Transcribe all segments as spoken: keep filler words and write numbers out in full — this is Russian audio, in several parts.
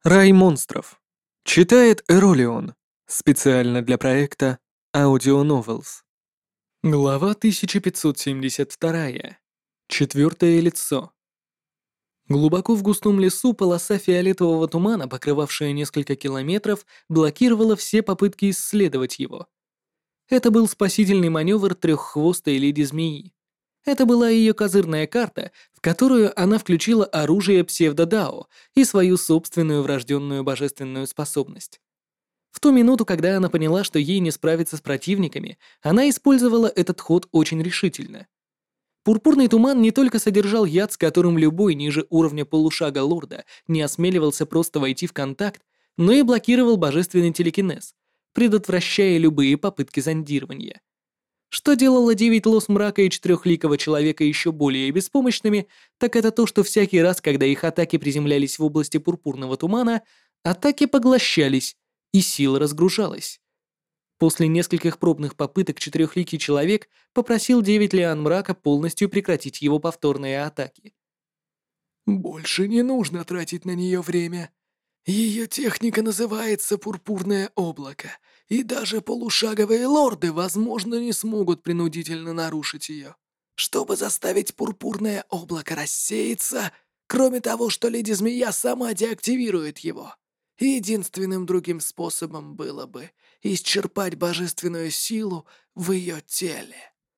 Рай монстров. Читает Эролион. Специально для проекта Audio Novels. Глава тысяча пятьсот семьдесят два. Четвертое лицо. Глубоко в густом лесу полоса фиолетового тумана, покрывавшая несколько километров, блокировала все попытки исследовать его. Это был спасительный маневр треххвостой леди-змеи. Это была ее козырная карта, в которую она включила оружие псевдодао и свою собственную врожденную божественную способность. В ту минуту, когда она поняла, что ей не справиться с противниками, она использовала этот ход очень решительно. Пурпурный туман не только содержал яд, с которым любой ниже уровня полушага лорда не осмеливался просто войти в контакт, но и блокировал божественный телекинез, предотвращая любые попытки зондирования. Что делало девять лос мрака и четырехликого человека еще более беспомощными, так это то, что всякий раз, когда их атаки приземлялись в области пурпурного тумана, атаки поглощались, и сила разгружалась. После нескольких пробных попыток четырехликий человек попросил девять лиан мрака полностью прекратить его повторные атаки. «Больше не нужно тратить на нее время. Ее техника называется «Пурпурное облако», и даже полушаговые лорды, возможно, не смогут принудительно нарушить ее. Чтобы заставить Пурпурное облако рассеяться, кроме того, что Леди-Змея сама деактивирует его, единственным другим способом было бы исчерпать божественную силу в ее теле».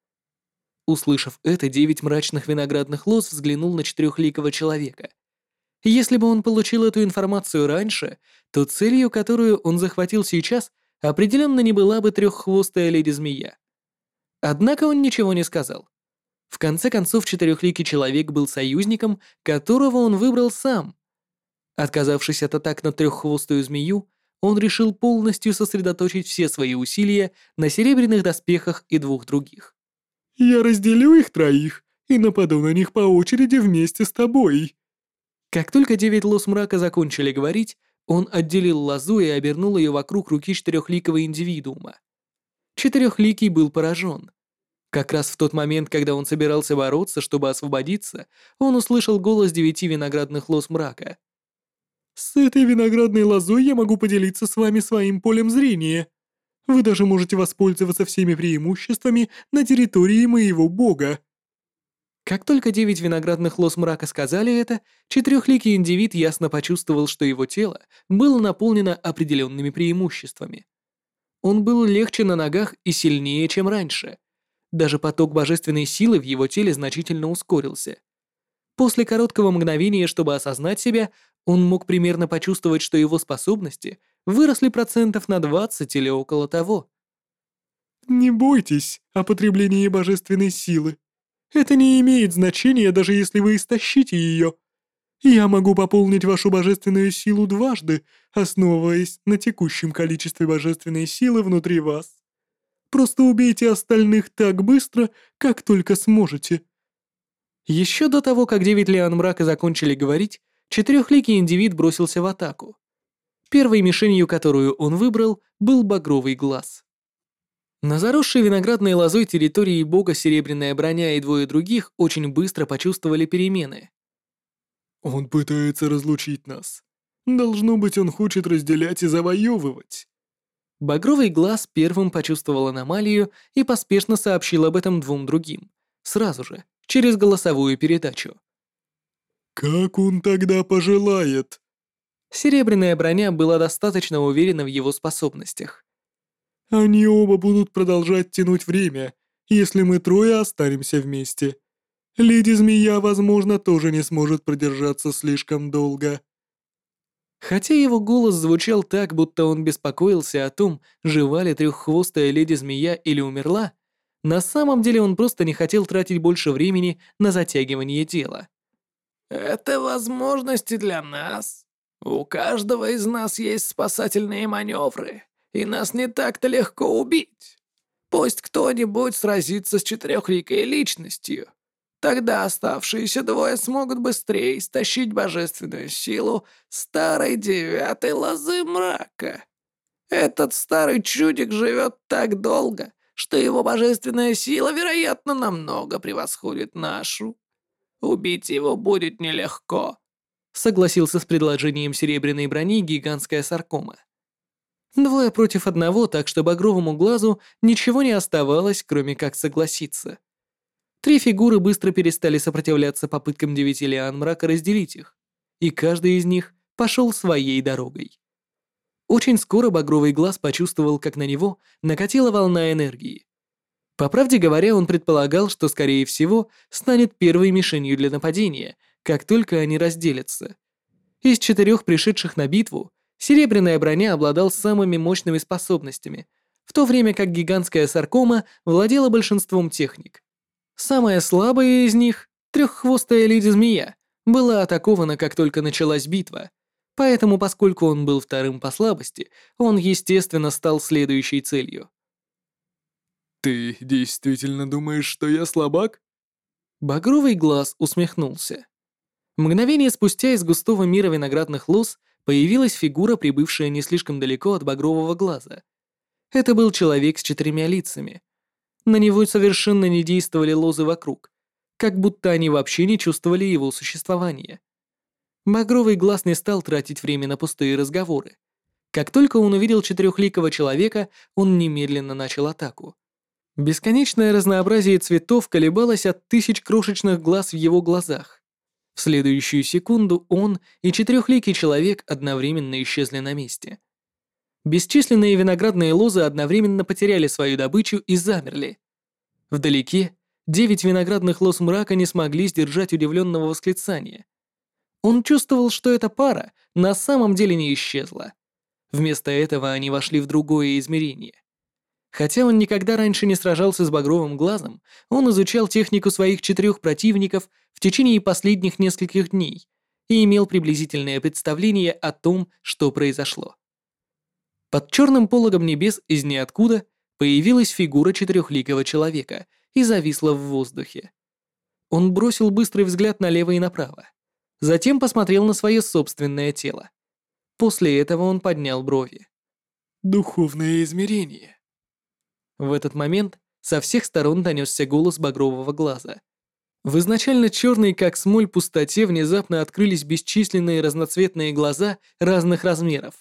Услышав это, девять мрачных виноградных лоз взглянул на четырехликого человека. Если бы он получил эту информацию раньше, то целью, которую он захватил сейчас, определенно не была бы треххвостая леди-змея. Однако он ничего не сказал. В конце концов, четырехликий человек был союзником, которого он выбрал сам. Отказавшись от атак на треххвостую змею, он решил полностью сосредоточить все свои усилия на серебряных доспехах и двух других. «Я разделю их троих и нападу на них по очереди вместе с тобой». Как только девять лос мрака закончили говорить, он отделил лозу и обернул ее вокруг руки четырехликого индивидуума. Четырехликий был поражен. Как раз в тот момент, когда он собирался бороться, чтобы освободиться, он услышал голос девяти виноградных лоз мрака. «С этой виноградной лозой я могу поделиться с вами своим полем зрения. Вы даже можете воспользоваться всеми преимуществами на территории моего бога». Как только девять виноградных лоз мрака сказали это, четырехликий индивид ясно почувствовал, что его тело было наполнено определенными преимуществами. Он был легче на ногах и сильнее, чем раньше. Даже поток божественной силы в его теле значительно ускорился. После короткого мгновения, чтобы осознать себя, он мог примерно почувствовать, что его способности выросли процентов на двадцать или около того. «Не бойтесь о потреблении божественной силы. Это не имеет значения, даже если вы истощите ее. Я могу пополнить вашу божественную силу дважды, основываясь на текущем количестве божественной силы внутри вас. Просто убейте остальных так быстро, как только сможете». Еще до того, как девять лиан мрака закончили говорить, четырехликий индивид бросился в атаку. Первой мишенью, которую он выбрал, был багровый глаз. На заросшей виноградной лозой территории бога Серебряная броня и двое других очень быстро почувствовали перемены. «Он пытается разлучить нас. Должно быть, он хочет разделять и завоевывать». Багровый глаз первым почувствовал аномалию и поспешно сообщил об этом двум другим. Сразу же, через голосовую передачу. «Как он тогда пожелает?» Серебряная броня была достаточно уверена в его способностях. «Они оба будут продолжать тянуть время, если мы трое останемся вместе. Леди-змея, возможно, тоже не сможет продержаться слишком долго». Хотя его голос звучал так, будто он беспокоился о том, жива ли треххвостая леди-змея или умерла, на самом деле он просто не хотел тратить больше времени на затягивание дела. «Это возможности для нас. У каждого из нас есть спасательные маневры, и нас не так-то легко убить. Пусть кто-нибудь сразится с четырехликой личностью. Тогда оставшиеся двое смогут быстрее истощить божественную силу старой девятой лозы мрака. Этот старый чудик живет так долго, что его божественная сила, вероятно, намного превосходит нашу. Убить его будет нелегко. согласился с предложением серебряной брони гигантская саркома. Двое против одного, так что багровому глазу ничего не оставалось, кроме как согласиться. Три фигуры быстро перестали сопротивляться попыткам девяти лиан мрака разделить их, и каждый из них пошел своей дорогой. Очень скоро багровый глаз почувствовал, как на него накатила волна энергии. По правде говоря, он предполагал, что, скорее всего, станет первой мишенью для нападения, как только они разделятся. Из четырех пришедших на битву, серебряная броня обладал самыми мощными способностями, в то время как гигантская саркома владела большинством техник. Самая слабая из них, треххвостая леди-змея, была атакована, как только началась битва, поэтому, поскольку он был вторым по слабости, он, естественно, стал следующей целью. «Ты действительно думаешь, что я слабак?» Багровый глаз усмехнулся. Мгновение спустя из густого мира виноградных лоз появилась фигура, прибывшая не слишком далеко от багрового глаза. Это был человек с четырьмя лицами. На него совершенно не действовали лозы вокруг, как будто они вообще не чувствовали его существования. Багровый глаз не стал тратить время на пустые разговоры. Как только он увидел четырехликого человека, он немедленно начал атаку. Бесконечное разнообразие цветов колебалось от тысяч крошечных глаз в его глазах. В следующую секунду он и четырехликий человек одновременно исчезли на месте. Бесчисленные виноградные лозы одновременно потеряли свою добычу и замерли. Вдалеке девять виноградных лоз мрака не смогли сдержать удивленного восклицания. Он чувствовал, что эта пара на самом деле не исчезла. Вместо этого они вошли в другое измерение. Хотя он никогда раньше не сражался с багровым глазом, он изучал технику своих четырех противников в течение последних нескольких дней и имел приблизительное представление о том, что произошло. Под черным пологом небес из ниоткуда появилась фигура четырехликого человека и зависла в воздухе. Он бросил быстрый взгляд налево и направо, затем посмотрел на свое собственное тело. После этого он поднял брови. «Духовное измерение». В этот момент со всех сторон донесся голос багрового глаза. В изначально черной, как смоль, пустоте внезапно открылись бесчисленные разноцветные глаза разных размеров.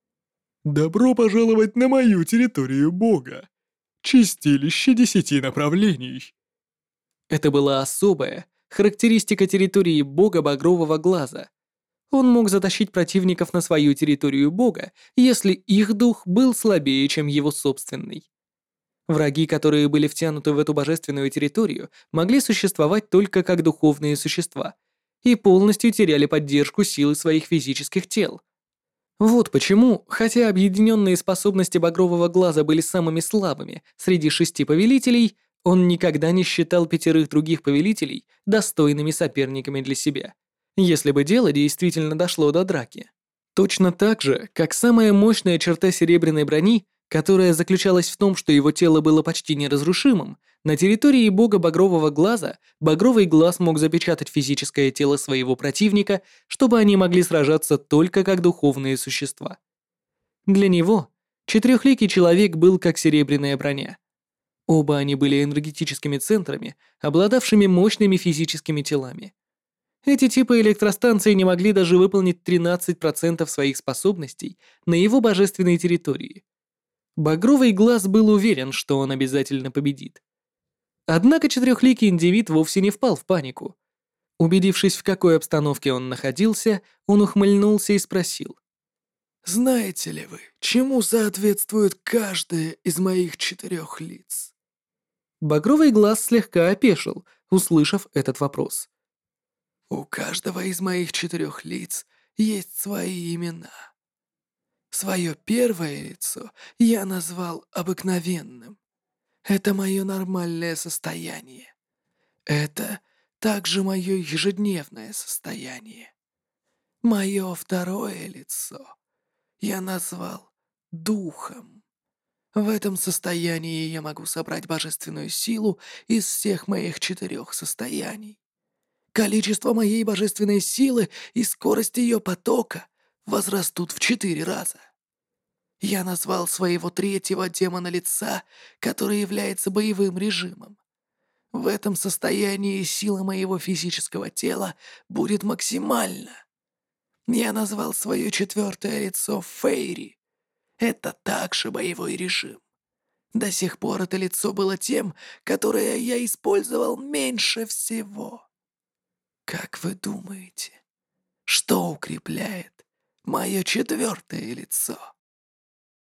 «Добро пожаловать на мою территорию Бога! Чистилище десяти направлений!» Это была особая характеристика территории Бога багрового глаза. Он мог затащить противников на свою территорию Бога, если их дух был слабее, чем его собственный. Враги, которые были втянуты в эту божественную территорию, могли существовать только как духовные существа и полностью теряли поддержку силы своих физических тел. Вот почему, хотя объединенные способности багрового глаза были самыми слабыми среди шести повелителей, он никогда не считал пятерых других повелителей достойными соперниками для себя, если бы дело действительно дошло до драки. Точно так же, как самая мощная черта серебряной брони, которая заключалась в том, что его тело было почти неразрушимым, на территории бога багрового глаза багровый глаз мог запечатать физическое тело своего противника, чтобы они могли сражаться только как духовные существа. Для него четырехликий человек был как серебряная броня. Оба они были энергетическими центрами, обладавшими мощными физическими телами. Эти типы электростанций не могли даже выполнить тринадцать процентов своих способностей на его божественной территории. Багровый глаз был уверен, что он обязательно победит. Однако четырехликий индивид вовсе не впал в панику. Убедившись, в какой обстановке он находился, он ухмыльнулся и спросил. «Знаете ли вы, чему соответствует каждое из моих четырех лиц?» Багровый глаз слегка опешил, услышав этот вопрос. «У каждого из моих четырех лиц есть свои имена. Свое первое лицо я назвал обыкновенным. Это мое нормальное состояние. Это также мое ежедневное состояние. Мое второе лицо я назвал духом. В этом состоянии я могу собрать божественную силу из всех моих четырех состояний. Количество моей божественной силы и скорость ее потока возрастут в четыре раза. Я назвал своего третьего демона лица, который является боевым режимом. В этом состоянии сила моего физического тела будет максимальна. Я назвал свое четвертое лицо Фейри. Это также боевой режим. До сих пор это лицо было тем, которое я использовал меньше всего. Как вы думаете, что укрепляет мое четвертое лицо?